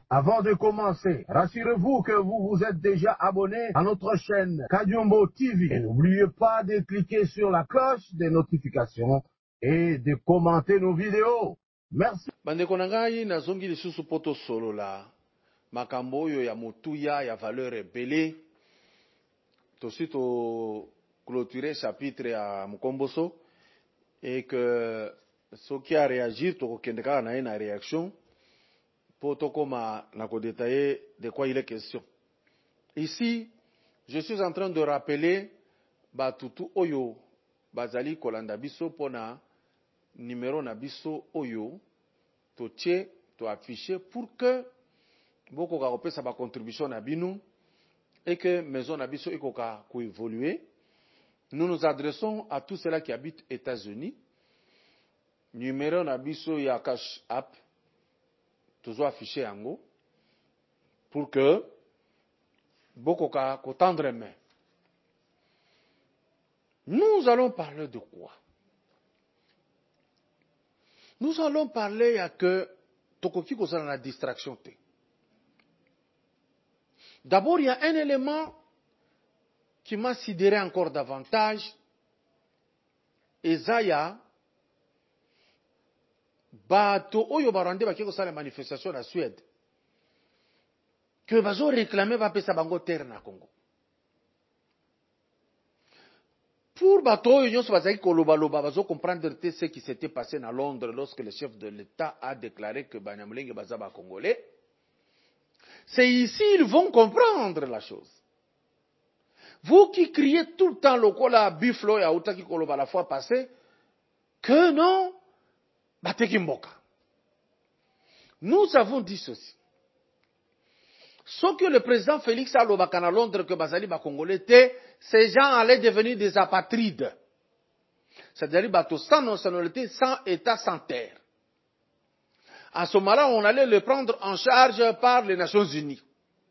Avant de commencer, rassurez-vous que vous vous êtes déjà abonné à notre chaîne Kadiombo TV. Et n'oubliez pas de cliquer sur la cloche des notifications et de commenter nos vidéos. Merci. Bandeko na ngai nazongi lisusu poto solola makambo oyo ya motuya ya valeur ebele tosi to clôturer chapitre ya Mukomboso et que soki a réagir tokokende kaka na ye na réaction po tokoma na kodétailler de quoi il est question. Ici, je suis en train de rappeler batutu oyo bazali kolanda biso pona numéro na biso oyo totie to afficher pour que bokoka kopesa ba contribution na bino et que maison na biso ikoka ko évoluer. Nous nous adressons à tous ceux-là qui habitent aux États-Unis. Numéro na biso ya cash app toujours affiché yango pour que bokoka ko tendre main. Nous allons parler de quoi? Nous allons parler à que tokoki kozala na distraction te. D'abord, il y a un élément qui m'a sidéré encore davantage. Ezaya bato oyo barande baki kosala manifestation na Suède. Que bazo réclamer ba pesa bango terre na Congo. Pour bato oyo nyonso bazaki koloba loba bazo comprendre ce qui s'était passé à Londres lorsque le chef de l'État a déclaré que Banyamulenge baza ba Congolais. C'est ici ils vont comprendre la chose. Vous qui criez tout le temps lokola buffalo ya utaki koloba la fois passée que non bateki mboka. Nous avons dit ceci. Sauf que le président Félix alobaka na Londres que bazali ba Congolais te, ces gens allaient devenir des apatrides. C'est-à-dire bateau sans nationalité, sans état, sans terre. À ce moment-là, on allait le prendre en charge par les Nations Unies.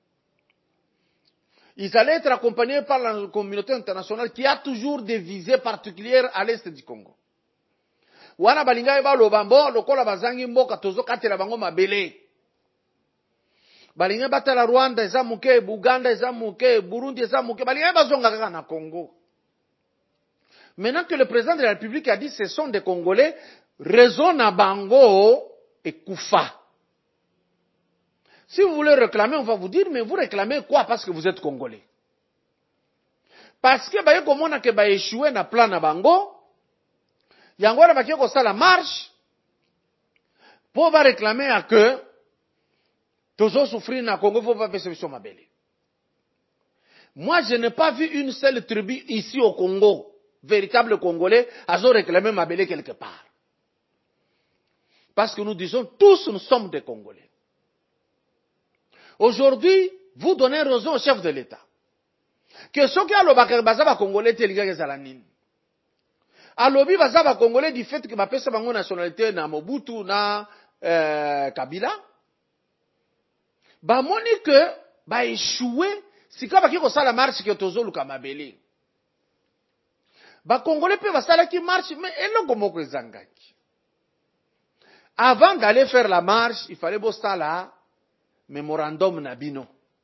Ils allaient être accompagnés par la communauté internationale qui a toujours des visées particulières à l'est du Congo. Wana balinga eba lobambo lokola bazangi mboka tozo katela bango mabele. Balinga batala Rwanda eza muke, Buganda eza muke, Burundi eza muke, balinga bazonga kaka na Congo. Maintenant que le président de la République a dit ce sont des Congolais, raison na bango et koufa. Si vous voulez réclamer, on va vous dire, mais vous réclamez quoi parce que vous êtes Congolais? Parce que baye komona ke ba échoué na plan na bango, yango na bakie ko sala marche pour va réclamer à que tozo souffrir na Congo faut pas perception mabele. Moi, je n'ai pas vu une seule tribu ici au Congo, véritable Congolais, à réclamer mabele quelque part. Parce que nous disons tous nous sommes des Congolais. Aujourd'hui, vous donnez raison au chef de l'État. Que ceux qui ont bazaba Congolais te liga ezala nini. Alobi bazaba Congolais du fait que ba pesa bango nationalité na Mobutu na Kabila. Ba moni que ba échoué sika ba ki ko sala marche que tozo luka mabele. Ba Congolais pe ba sala ki marche mais eloko moko ezangaki. Avant d'aller faire la marche, il fallait bostala mémorandum nabino.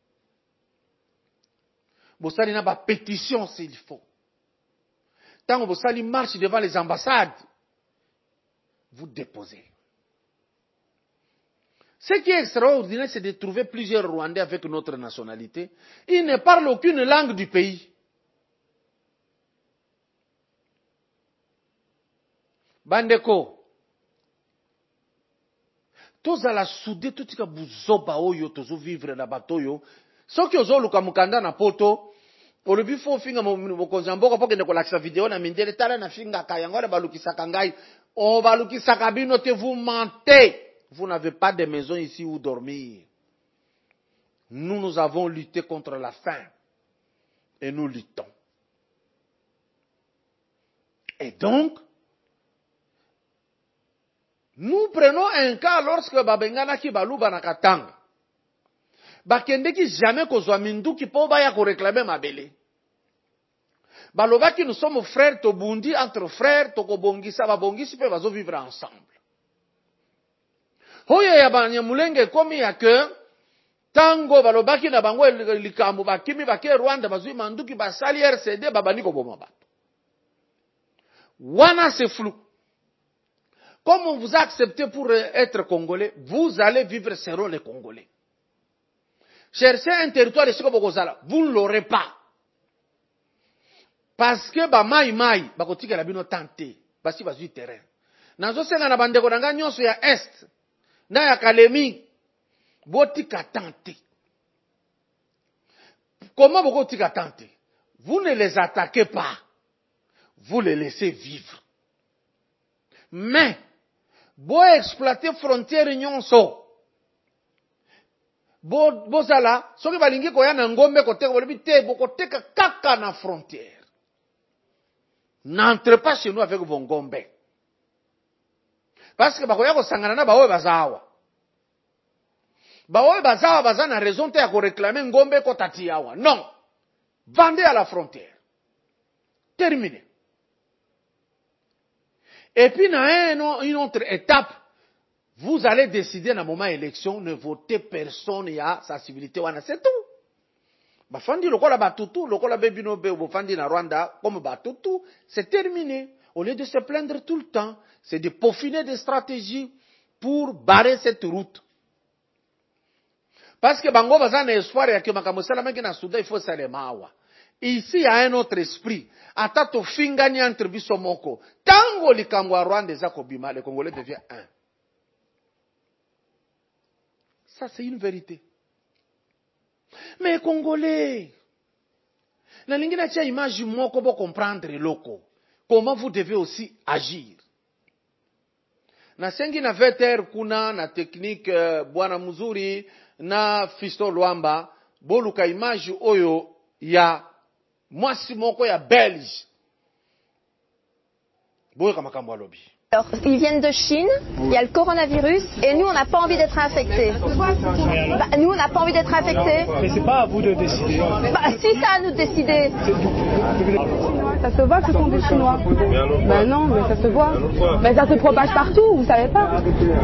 Bostali na ba pétition s'il faut. Tant bostali marche devant les ambassades, vous déposez. Ce qui est extraordinaire, c'est de trouver plusieurs Rwandais avec notre nationalité. Ils ne parlent aucune langue du pays. Bandeko. Tozala soudé tout tika buzoba oyo tozo vivre na batoyo. Soki ozo luka mukanda na poto, olobi fo finga mokonzi mboka po kende kolakisa video na mindele tala na finga kayango na balukisaka ngai. O balukisaka bino te, vous mentez. Vous n'avez pas de maison ici où dormir. Nous avons lutté contre la faim. Et nous luttons. Et donc, nous prenons un cas lorsque babengana ki baluba na katanga. Bakende ki jamais kozwa mindu ki po baya ko réclamer mabele. Baloba ki nous sommes frères tobundi entre frères tokobongisa babongisi pe bazo vivre ensemble. Hoye ya Banyamulenge komi ya que Tango balobaki na bango likambo bakimi bake Rwanda bazui manduki basali RCD babani ko boma bato. Wana c'est flou. Comme on vous a accepté pour être congolais, vous allez vivre selon les Congolais. Cherchez un territoire de Sikobogozala, vous ne l'aurez pas. Parce que ba mai bakotika la bino tante, basi bazui terrain. Nazo senga na bandeko nanga nyonso ya est, na ya Kalemi, botika tante. Comment bokotika tante? Vous ne les attaquez pas. Vous les laissez vivre. Mais bo exploiter frontière nyonso. Bozala, soki balingi koya na ngombe koteka bolobi te bokoteka kaka na frontière. N'entrez pas chez nous avec vos ngombe. Parce que bakoya ko sangana na baoye bazawa. Baoye bazawa bazana raison te ya ko réclamer ngombe ko tatiawa. Non. Vendez à la frontière. Terminé. Et puis, dans une autre étape, vous allez décider dans le moment élection, ne votez personne, il y a sa civilité, c'est tout. Bafandi lokola batutu, lokola bebino be, bafandi na Rwanda, comme batutu, c'est terminé. Au lieu de se plaindre tout le temps, c'est de peaufiner des stratégies pour barrer cette route. Parce que bango bazana espoir ya que makambo salama na Soudan, il faut salemawa. Ici, il y a un autre esprit. Atato fingani entre biso moko. Tango likambo a Rwanda ezako bima, le Congolais devient un. Ça, c'est une vérité. Mais Congolais, la lingue na tia image moko pour comprendre loko. Comment vous devez aussi agir. Na sengi na veter kuna na technique bwana muzuri na Fisto Luamba boluka image oyo ya mwasi moko ya Belge. Boyeka makambo alobi. Alors, ils viennent de Chine, il y a le coronavirus, et nous, on n'a pas envie d'être infectés. Nous, on n'a pas envie d'être infectés. Mais c'est pas à vous de décider. Si, c'est à nous de décider. Ça se voit que ce sont des Chinois. Ben non, mais ça se voit. Mais ça se propage partout, vous savez pas.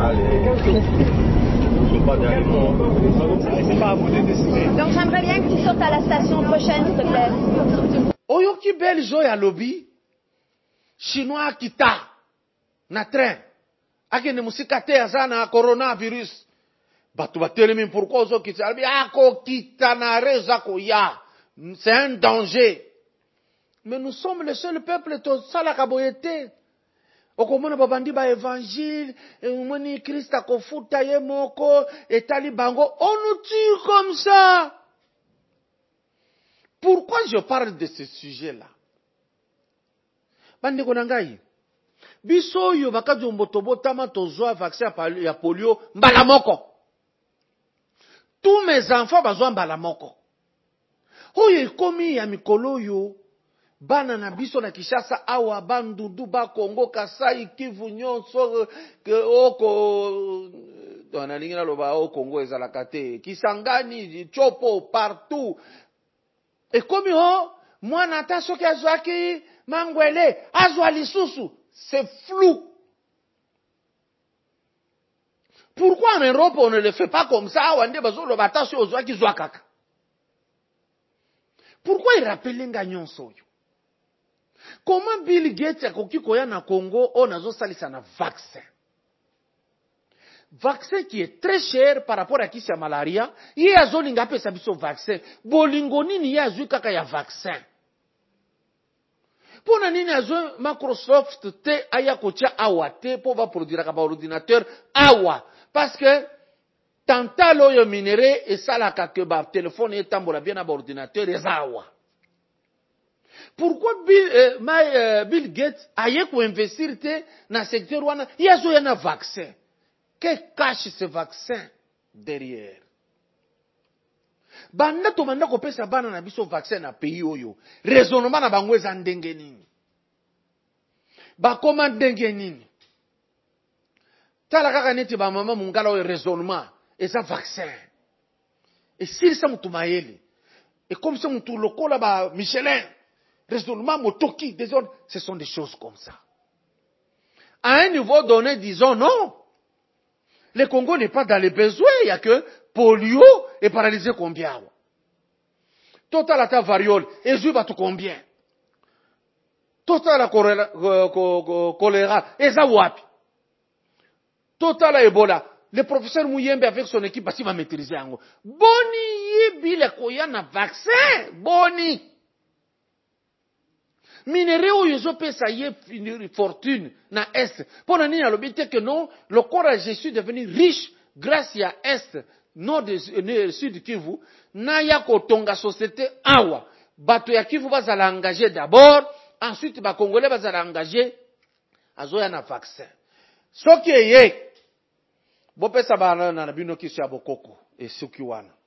C'est pas à vous de décider. Donc, j'aimerais bien que tu sortes à la station prochaine, s'il te plaît. Oyoki Belge ya lobi, Chinois kita. Na train. Akene musika te azana coronavirus. Batu batelemi pourquoi ozo kita. Albi ako kita na reza ko ya. C'est un danger. Mais nous sommes le seul peuple to sala kaboyete. Okomona babandi ba évangile, moni Christ kofuta ye moko etali bango. On nous tue comme ça. Pourquoi je parle de ce sujet-là? Bandi konangai. Biso yo bakajombo tobotama tozwa vaccin ya polio mbala moko. Tous mes enfants bazwa mbala moko. Oyo ekomi ya mikolo yo bana na biso na Kishasa awa bandundu ba Kongo Kasai Kivu nyonso oko dona lingina loba o Kongo ezalaka te Kisangani Chopo partout. Ekomi ho mwana ata soki azwaki mangwele azwa lisusu. C'est flou. Pourquoi en Europe on ne le fait pas comme ça? Pourquoi il rappelle ngagnon soyo? Comment Bill Gates a koki koya na Congo on a salisa na vaccin? Vaccin qui est très cher par rapport à qui c'est malaria. Il y a zolinga pe sabiso vaccin. Bolingoni ni ya zui kaka ya vaccin. Pour nini azo Microsoft te aya kotia awa te pour va produire ka ba ordinateur awa parce que tantalo yo minéré et ça la ka ba téléphone et tambola bien na ba ordinateur et awa. Pourquoi Bill Gates aye ko investir te na secteur wana yazo ya na vaccin? Que cache ce vaccin derrière? Banda to manda kopesa bana na biso vaccin na pays oyo. Raisonnement na bango eza ndenge nini? Bakoma ndenge nini? Tala kaka neti ba mama mungala oyo raisonnement eza vaccin. Et si ça mutu mayele. Et comme ça mutu lokola ba Michelin. Raisonnement motoki des autres, ce sont des choses comme ça. À un niveau donné, disons non. Le Congo n'est pas dans les besoins, il y a que polio et paralysé combien? Total à ta variole, et je vais tout combien? Total à choléra, et ça wapi? Total à Ebola, le professeur Mouyembe avec son équipe, parce qu'il va maîtriser en gros. Boni, yebi le koya na vaccin, boni. Minerais où ils ont payé ça y est fortune na est. Pour la ligne à l'objet que non, le corps a Jésus devenu riche grâce à est, nord de sud Kivu. Na ya kotonga société awa. Bato ya Kivu va s'ala engager d'abord, ensuite ba Congolais va s'ala engager azoya na vaccin. Ce qui est, bo pesa ba na bino kisu ya bokoko et suki wana.